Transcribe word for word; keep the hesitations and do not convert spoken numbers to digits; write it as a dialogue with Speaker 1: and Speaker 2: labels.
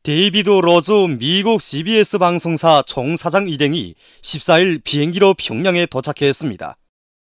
Speaker 1: 데이비드 로즈 미국 씨비에스 방송사 총사장 일행이 십사일 비행기로 평양에 도착했습니다.